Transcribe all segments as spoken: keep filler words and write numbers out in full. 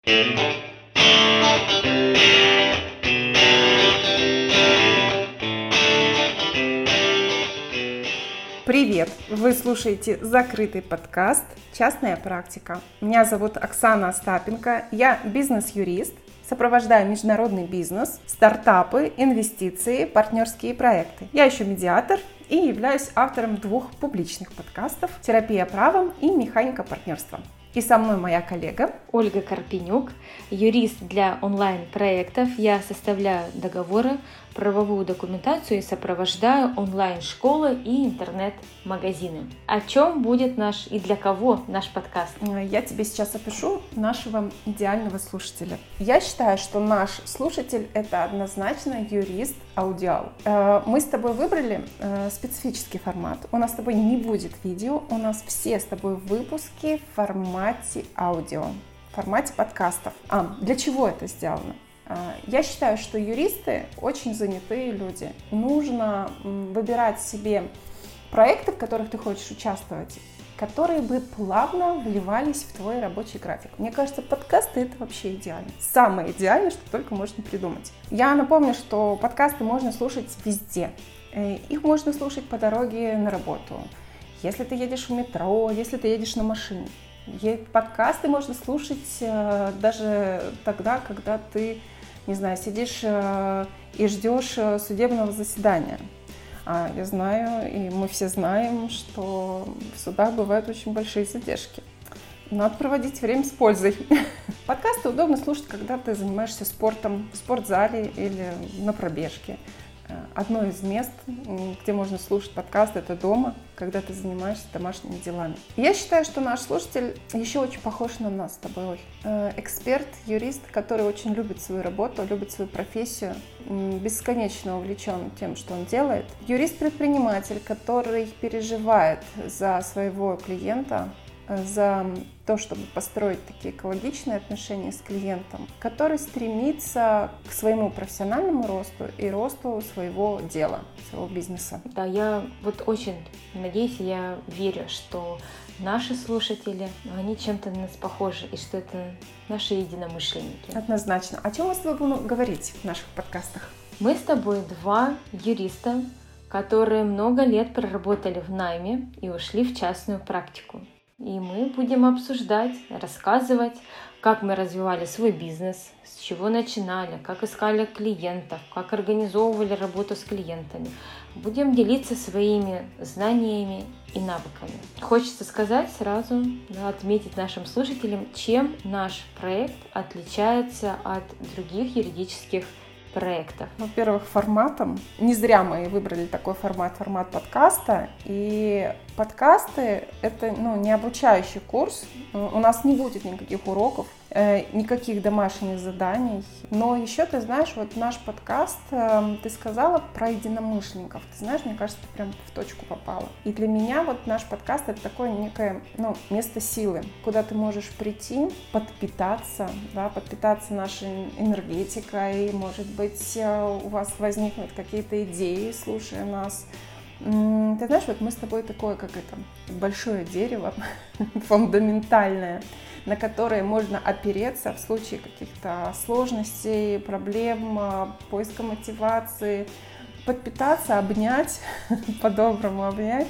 Привет! Вы слушаете закрытый подкаст «Частная практика». Меня зовут Оксана Остапенко, я бизнес-юрист, сопровождаю международный бизнес, стартапы, инвестиции, партнерские проекты. Я еще медиатор и являюсь автором двух публичных подкастов «Терапия правом» и «Механика партнерства». И со мной моя коллега Ольга Карпенюк, юрист для онлайн-проектов. Я составляю договоры, правовую документацию и сопровождаю онлайн-школы и интернет-магазины. О чем будет наш и для кого наш подкаст? Я тебе сейчас опишу нашего идеального слушателя. Я считаю, что наш слушатель – это однозначно юрист-аудиал. Мы с тобой выбрали специфический формат. У нас с тобой не будет видео, у нас все с тобой выпуски в формате аудио, в формате подкастов. А для чего это сделано? Я считаю, что юристы очень занятые люди. Нужно выбирать себе проекты, в которых ты хочешь участвовать, которые бы плавно вливались в твой рабочий график. Мне кажется, подкасты — это вообще идеально. Самое идеальное, что только можно придумать. Я напомню, что подкасты можно слушать везде. Их можно слушать по дороге на работу, если ты едешь в метро, если ты едешь на машине. Подкасты можно слушать даже тогда, когда ты, не знаю, сидишь и ждешь судебного заседания. А я знаю, и мы все знаем, что в судах бывают очень большие задержки. Надо проводить время с пользой. Подкасты удобно слушать, когда ты занимаешься спортом в спортзале или на пробежке. Одно из мест, где можно слушать подкасты, это дома, когда ты занимаешься домашними делами. Я считаю, что наш слушатель еще очень похож на нас с тобой. Эксперт, юрист, который очень любит свою работу, любит свою профессию, бесконечно увлечен тем, что он делает. Юрист-предприниматель, который переживает за своего клиента, за то, чтобы построить такие экологичные отношения с клиентом, который стремится к своему профессиональному росту и росту своего дела, своего бизнеса. Да, я вот очень надеюсь, я верю, что наши слушатели, они чем-то на нас похожи, и что это наши единомышленники. Однозначно. О чем мы с тобой будем говорить в наших подкастах? Мы с тобой два юриста, которые много лет проработали в найме и ушли в частную практику. И мы будем обсуждать, рассказывать, как мы развивали свой бизнес, с чего начинали, как искали клиентов, как организовывали работу с клиентами. Будем делиться своими знаниями и навыками. Хочется сказать сразу, да, отметить нашим слушателям, чем наш проект отличается от других юридических проектов. Во-первых, форматом. Не зря мы выбрали такой формат, формат подкаста. И подкасты — это ну, не обучающий курс. У нас не будет никаких уроков, никаких домашних заданий. Но еще, ты знаешь, вот наш подкаст, ты сказала про единомышленников. Ты знаешь, мне кажется, ты прям в точку попала. И для меня вот наш подкаст — это такое некое ну, место силы, куда ты можешь прийти, подпитаться, да, подпитаться нашей энергетикой. Может быть, у вас возникнут какие-то идеи, слушая нас. Ты знаешь, вот мы с тобой такое, как это, большое дерево, фундаментальное, на которое можно опереться в случае каких-то сложностей, проблем, поиска мотивации, подпитаться, обнять, по-доброму обнять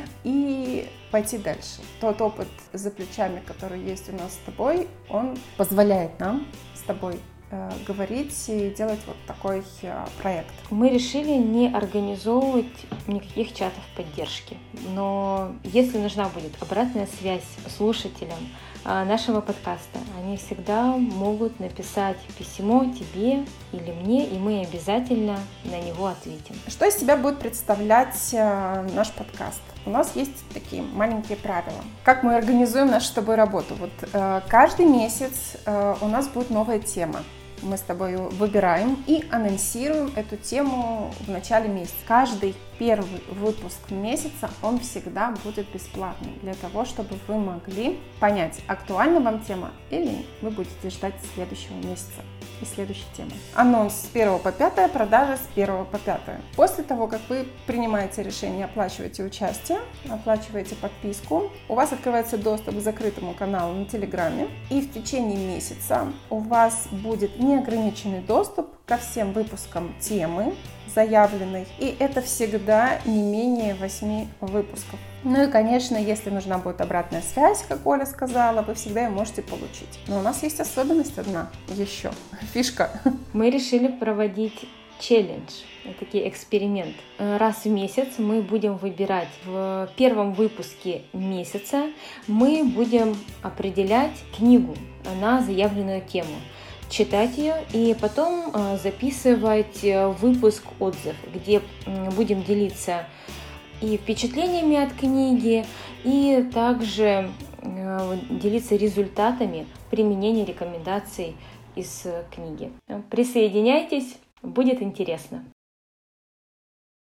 и пойти дальше. Тот опыт за плечами, который есть у нас с тобой, он позволяет нам с тобой говорить и делать вот такой проект. Мы решили не организовывать никаких чатов поддержки, но если нужна будет обратная связь слушателям нашего подкаста, они всегда могут написать письмо тебе или мне, и мы обязательно на него ответим. Что из себя будет представлять наш подкаст? У нас есть такие маленькие правила. Как мы организуем нашу с тобой работу? Вот каждый месяц у нас будет новая тема. мы с тобой выбираем и анонсируем эту тему в начале месяца. Каждый первый выпуск месяца, он всегда будет бесплатный, для того, чтобы вы могли понять, актуальна вам тема или вы будете ждать следующего месяца и следующей темы. Анонс с первого по пятое, продажа с первого по пятое. После того, как вы принимаете решение, оплачиваете участие, оплачиваете подписку, у вас открывается доступ к закрытому каналу на Телеграме, и в течение месяца у вас будет неограниченный доступ ко всем выпускам темы заявленной, и это всегда не менее восьми выпусков. Ну и, конечно, если нужна будет обратная связь, как Оля сказала, вы всегда ее можете получить. Но у нас есть особенность одна еще, фишка. Мы решили проводить челлендж, такой эксперимент. Раз в месяц мы будем выбирать в первом выпуске месяца, мы будем определять книгу на заявленную тему, читать ее и потом записывать выпуск отзыв, где будем делиться и впечатлениями от книги, и также делиться результатами применения рекомендаций из книги. Присоединяйтесь, будет интересно.